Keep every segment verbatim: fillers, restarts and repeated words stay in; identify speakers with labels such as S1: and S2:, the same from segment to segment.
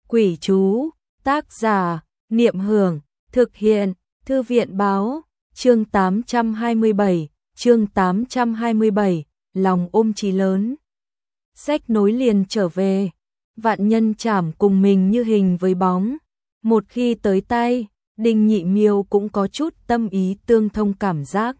S1: Quỷ chú, tác giả, Niệm Hưởng, thực hiện, Thư viện báo, chương tám trăm hai mươi bảy, chương tám trăm hai mươi bảy, lòng ôm chí lớn. Sách nối liền trở về, vạn nhân chảm cùng mình như hình với bóng. Một khi tới tay, Đinh Nhị Miêu cũng có chút tâm ý tương thông cảm giác.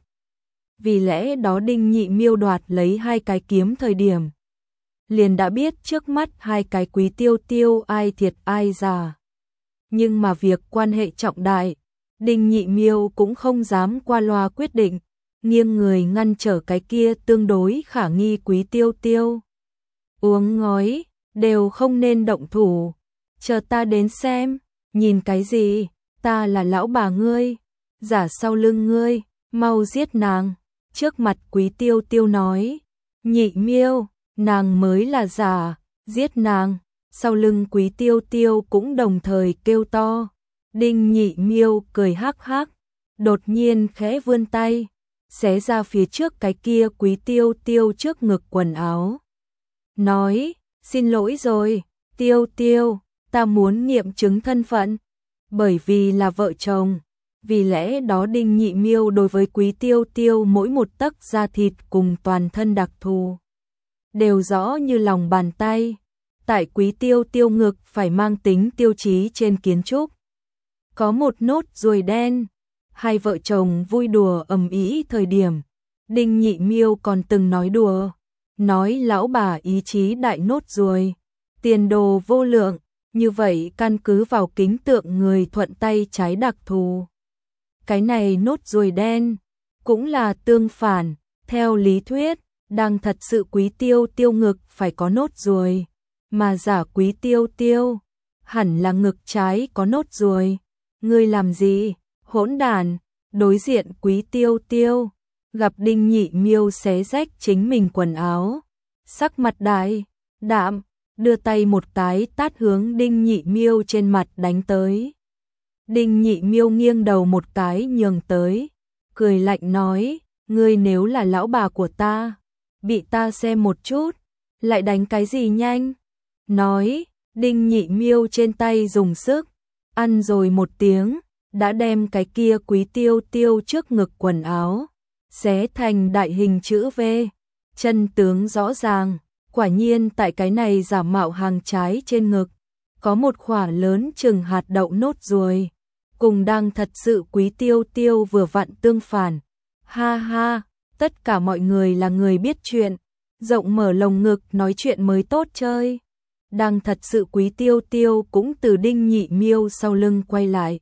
S1: Vì lẽ đó Đinh Nhị Miêu đoạt lấy hai cái kiếm thời điểm, liền đã biết trước mắt hai cái Quý Tiêu Tiêu ai thiệt ai giả. Nhưng mà việc quan hệ trọng đại, Đinh Nhị Miêu cũng không dám qua loa quyết định, nghiêng người ngăn trở cái kia tương đối khả nghi Quý Tiêu Tiêu. Uống ngói, đều không nên động thủ, chờ ta đến xem, nhìn cái gì, ta là lão bà ngươi, giả sau lưng ngươi, mau giết nàng. Trước mặt Quý Tiêu Tiêu nói, Nhị Miêu, nàng mới là giả, giết nàng. Sau lưng Quý Tiêu Tiêu cũng đồng thời kêu to. Đinh Nhị Miêu cười hắc hắc, đột nhiên khẽ vươn tay, xé ra phía trước cái kia Quý Tiêu Tiêu trước ngực quần áo. Nói, xin lỗi rồi, Tiêu Tiêu, ta muốn nghiệm chứng thân phận, bởi vì là vợ chồng. Vì lẽ đó Đinh Nhị Miêu đối với Quý Tiêu Tiêu mỗi một tấc da thịt cùng toàn thân đặc thù đều rõ như lòng bàn tay. Tại Quý Tiêu Tiêu ngực phải mang tính tiêu chí trên kiến trúc, có một nốt ruồi đen. Hai vợ chồng vui đùa ầm ĩ thời điểm, Đinh Nhị Miêu còn từng nói đùa, nói lão bà ý chí đại nốt ruồi, tiền đồ vô lượng, như vậy căn cứ vào kính tượng người thuận tay trái đặc thù. Cái này nốt ruồi đen cũng là tương phản, theo lý thuyết, đang thật sự Quý Tiêu Tiêu ngực phải có nốt ruồi, mà giả Quý Tiêu Tiêu hẳn là ngực trái có nốt ruồi. Ngươi làm gì, hỗn đản? Đối diện Quý Tiêu Tiêu gặp Đinh Nhị Miêu xé rách chính mình quần áo, sắc mặt đại đạm, đưa tay một cái tát hướng Đinh Nhị Miêu trên mặt đánh tới. Đinh Nhị Miêu nghiêng đầu một cái nhường tới, cười lạnh nói, ngươi nếu là lão bà của ta, bị ta xem một chút, lại đánh cái gì nhanh? Nói, Đinh Nhị Miêu trên tay dùng sức, ăn rồi một tiếng, đã đem cái kia Quý Tiêu Tiêu trước ngực quần áo xé thành đại hình chữ V. Chân tướng rõ ràng, quả nhiên tại cái này giả mạo hàng trái trên ngực có một khỏa lớn chừng hạt đậu nốt ruồi, cùng đang thật sự Quý Tiêu Tiêu vừa vặn tương phản. Ha ha, tất cả mọi người là người biết chuyện, rộng mở lồng ngực nói chuyện mới tốt chơi. Đang thật sự Quý Tiêu Tiêu cũng từ Đinh Nhị Miêu sau lưng quay lại,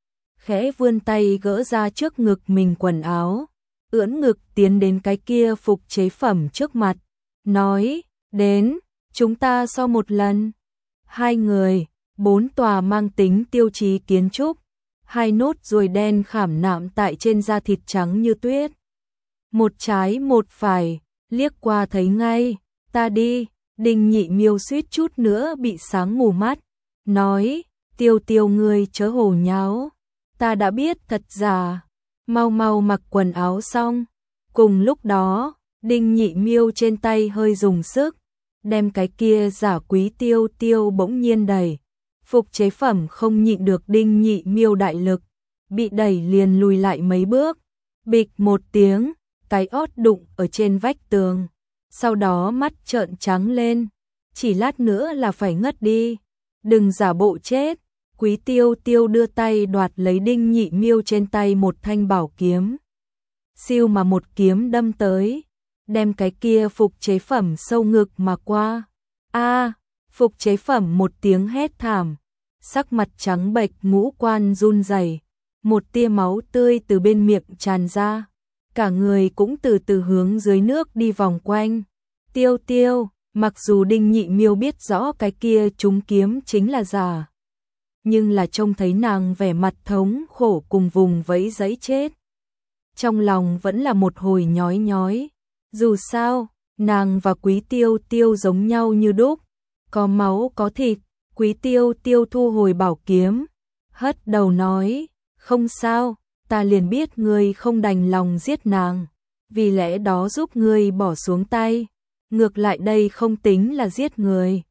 S1: khẽ vươn tay gỡ ra trước ngực mình quần áo, ưỡn ngực tiến đến cái kia phục chế phẩm trước mặt, nói, đến, chúng ta so một lần. Hai người, bốn tòa mang tính tiêu chí kiến trúc, hai nốt ruồi đen khảm nạm tại trên da thịt trắng như tuyết. Một trái một phải, liếc qua thấy ngay, ta đi. Đinh Nhị Miêu suýt chút nữa bị sáng mù mắt, nói, Tiêu Tiêu ngươi chớ hồ nháo, ta đã biết thật giả, mau mau mặc quần áo xong. Cùng lúc đó, Đinh Nhị Miêu trên tay hơi dùng sức, đem cái kia giả Quý Tiêu Tiêu bỗng nhiên đẩy. Phục chế phẩm không nhịn được Đinh Nhị Miêu đại lực, bị đẩy liền lùi lại mấy bước, bịch một tiếng, cái ót đụng ở trên vách tường. Sau đó mắt trợn trắng lên, chỉ lát nữa là phải ngất đi. Đừng giả bộ chết. Quý Tiêu Tiêu đưa tay đoạt lấy Đinh Nhị Miêu trên tay một thanh bảo kiếm. Siêu mà một kiếm đâm tới, đem cái kia phục chế phẩm sâu ngực mà qua. A, phục chế phẩm một tiếng hét thảm, sắc mặt trắng bệch, ngũ quan run rẩy, một tia máu tươi từ bên miệng tràn ra. Cả người cũng từ từ hướng dưới nước đi vòng quanh. Tiêu Tiêu, mặc dù Đinh Nhị Miêu biết rõ cái kia trúng kiếm chính là giả, nhưng là trông thấy nàng vẻ mặt thống khổ cùng vùng vẫy giấy chết, trong lòng vẫn là một hồi nhói nhói. Dù sao, nàng và Quý Tiêu Tiêu giống nhau như đúc, có máu có thịt. Quý Tiêu Tiêu thu hồi bảo kiếm, hất đầu nói, không sao, ta liền biết ngươi không đành lòng giết nàng, vì lẽ đó giúp ngươi bỏ xuống tay. Ngược lại đây không tính là giết người,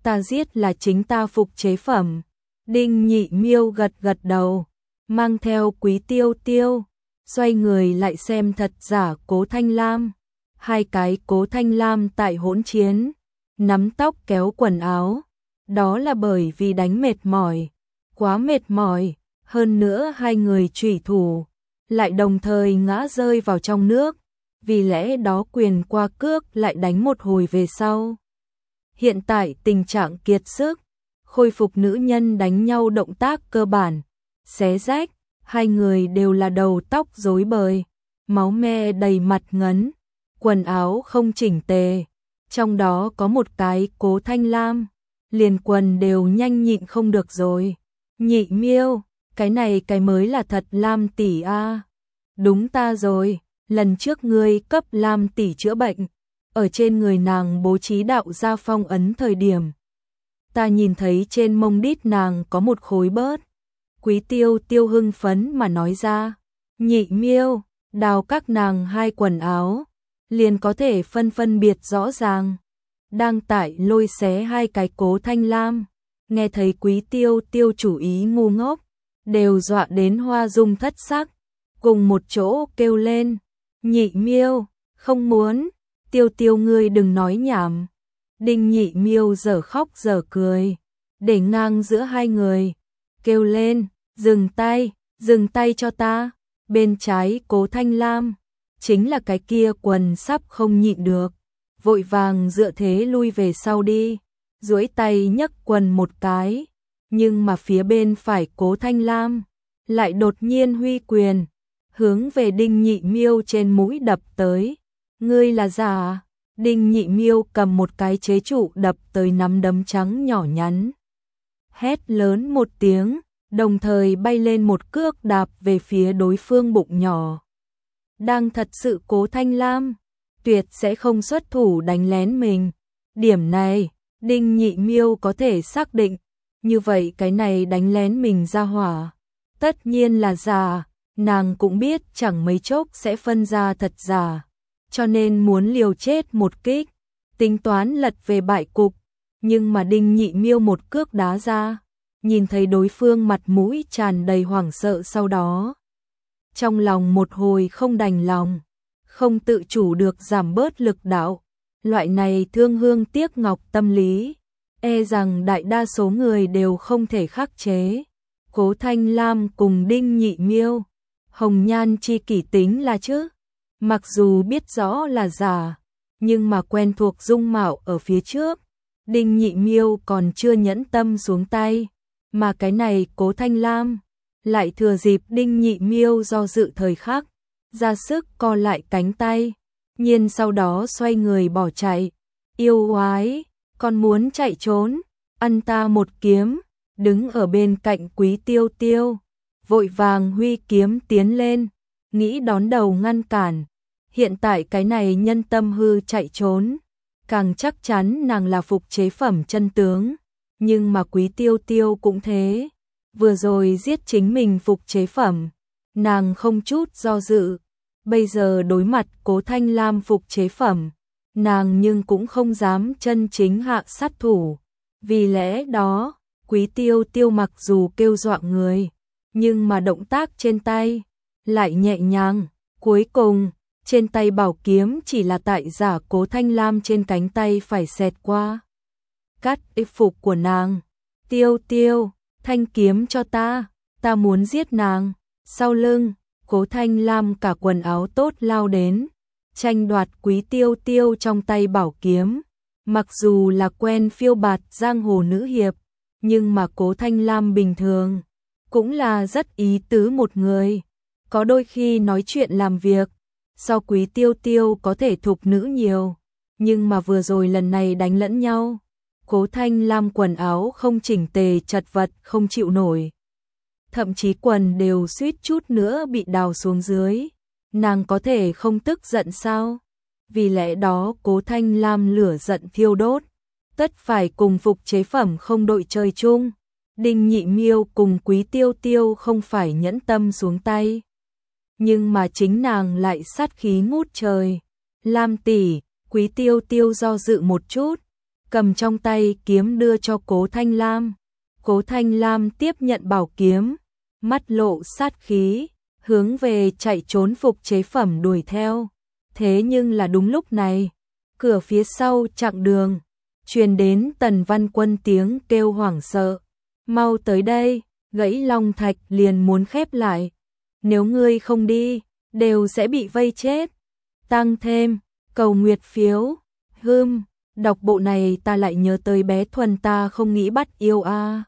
S1: ta giết là chính ta phục chế phẩm. Đinh Nhị Miêu gật gật đầu, mang theo Quý Tiêu Tiêu, xoay người lại xem thật giả Cố Thanh Lam. Hai cái Cố Thanh Lam tại hỗn chiến, nắm tóc kéo quần áo, đó là bởi vì đánh mệt mỏi, quá mệt mỏi, hơn nữa hai người trùy thủ lại đồng thời ngã rơi vào trong nước, vì lẽ đó quyền qua cước lại đánh một hồi về sau. Hiện tại tình trạng kiệt sức, khôi phục nữ nhân đánh nhau động tác cơ bản, xé rách, hai người đều là đầu tóc rối bời, máu me đầy mặt ngấn, quần áo không chỉnh tề, trong đó có một cái Cố Thanh Lam, liền quần đều nhanh nhịn không được rồi. Nhị Miêu, cái này cái mới là thật Lam tỷ a. Đúng ta rồi, lần trước ngươi cấp Lam tỷ chữa bệnh, ở trên người nàng bố trí đạo gia phong ấn thời điểm, ta nhìn thấy trên mông đít nàng có một khối bớt. Quý Tiêu Tiêu hưng phấn mà nói ra. Nhị Miêu, đào các nàng hai quần áo, liền có thể phân phân biệt rõ ràng. Đang tại lôi xé hai cái Cố Thanh Lam, nghe thấy Quý Tiêu Tiêu chủ ý ngu ngốc, đều dọa đến hoa dung thất sắc, cùng một chỗ kêu lên. Nhị Miêu, không muốn, Tiêu Tiêu ngươi đừng nói nhảm. Đinh Nhị Miêu dở khóc dở cười, để ngang giữa hai người, kêu lên, dừng tay, dừng tay cho ta. Bên trái Cố Thanh Lam, chính là cái kia quần sắp không nhịn được, vội vàng dựa thế lui về sau đi, duỗi tay nhấc quần một cái, nhưng mà phía bên phải Cố Thanh Lam lại đột nhiên huy quyền, hướng về Đinh Nhị Miêu trên mũi đập tới. Ngươi là giả? Đinh Nhị Miêu cầm một cái chế trụ đập tới nắm đấm trắng nhỏ nhắn, hét lớn một tiếng, đồng thời bay lên một cước đạp về phía đối phương bụng nhỏ. Đang thật sự Cố Thanh Lam tuyệt sẽ không xuất thủ đánh lén mình. Điểm này, Đinh Nhị Miêu có thể xác định, như vậy cái này đánh lén mình ra hỏa, tất nhiên là giả, nàng cũng biết chẳng mấy chốc sẽ phân ra thật giả, cho nên muốn liều chết một kích, tính toán lật về bại cục, nhưng mà Đinh Nhị Miêu một cước đá ra, nhìn thấy đối phương mặt mũi tràn đầy hoảng sợ sau đó. Trong lòng một hồi không đành lòng, không tự chủ được giảm bớt lực đạo, loại này thương hương tiếc ngọc tâm lý, e rằng đại đa số người đều không thể khắc chế. Cố Thanh Lam cùng Đinh Nhị Miêu, hồng nhan chi kỷ tính là chứ, mặc dù biết rõ là giả, nhưng mà quen thuộc dung mạo ở phía trước, Đinh Nhị Miêu còn chưa nhẫn tâm xuống tay, mà cái này Cố Thanh Lam lại thừa dịp Đinh Nhị Miêu do dự thời khắc, ra sức co lại cánh tay, nhiên sau đó xoay người bỏ chạy. Yêu oái, còn muốn chạy trốn, ăn ta một kiếm. Đứng ở bên cạnh Quý Tiêu Tiêu, vội vàng huy kiếm tiến lên, nghĩ đón đầu ngăn cản. Hiện tại cái này nhân tâm hư chạy trốn, càng chắc chắn nàng là phục chế phẩm chân tướng, nhưng mà Quý Tiêu Tiêu cũng thế, vừa rồi giết chính mình phục chế phẩm, nàng không chút do dự, bây giờ đối mặt Cố Thanh Lam phục chế phẩm, nàng nhưng cũng không dám chân chính hạ sát thủ, vì lẽ đó Quý Tiêu Tiêu mặc dù kêu dọa người, nhưng mà động tác trên tay lại nhẹ nhàng, cuối cùng trên tay bảo kiếm chỉ là tại giả Cố Thanh Lam trên cánh tay phải xẹt qua. Cắt y phục của nàng. Tiêu Tiêu, thanh kiếm cho ta, ta muốn giết nàng. Sau lưng, Cố Thanh Lam cả quần áo tốt lao đến, tranh đoạt Quý Tiêu Tiêu trong tay bảo kiếm. Mặc dù là quen phiêu bạt giang hồ nữ hiệp, nhưng mà Cố Thanh Lam bình thường cũng là rất ý tứ một người, có đôi khi nói chuyện làm việc so Quý Tiêu Tiêu có thể thục nữ nhiều, nhưng mà vừa rồi lần này đánh lẫn nhau, Cố Thanh Lam quần áo không chỉnh tề chật vật không chịu nổi, thậm chí quần đều suýt chút nữa bị đào xuống dưới, nàng có thể không tức giận sao? Vì lẽ đó Cố Thanh Lam lửa giận thiêu đốt, tất phải cùng phục chế phẩm không đội chơi chung. Đinh Nhị Miêu cùng Quý Tiêu Tiêu không phải nhẫn tâm xuống tay, nhưng mà chính nàng lại sát khí ngút trời. Lam tỷ, Quý Tiêu Tiêu do dự một chút, cầm trong tay kiếm đưa cho Cố Thanh Lam. Cố Thanh Lam tiếp nhận bảo kiếm, mắt lộ sát khí, hướng về chạy trốn phục chế phẩm đuổi theo. Thế nhưng là đúng lúc này, cửa phía sau chặng đường, truyền đến Tần Văn Quân tiếng kêu hoảng sợ. Mau tới đây, gãy long thạch liền muốn khép lại. Nếu ngươi không đi, đều sẽ bị vây chết. Tăng thêm, cầu nguyệt phiếu, hưm, đọc bộ này ta lại nhớ tới bé Thuần ta không nghĩ bắt yêu a. À.